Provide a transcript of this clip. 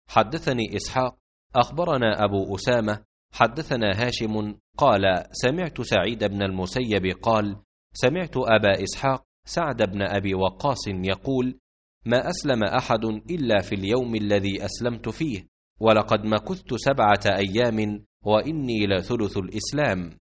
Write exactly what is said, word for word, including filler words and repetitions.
حدثني إسحاق أخبرنا أبو أسامة حدثنا هاشم قال سمعت سعيد بن المسيب قال سمعت أبا إسحاق سعد بن أبي وقاص يقول ما أسلم أحد إلا في اليوم الذي أسلمت فيه، ولقد مكثت سبعة أيام وإني لثلث الإسلام.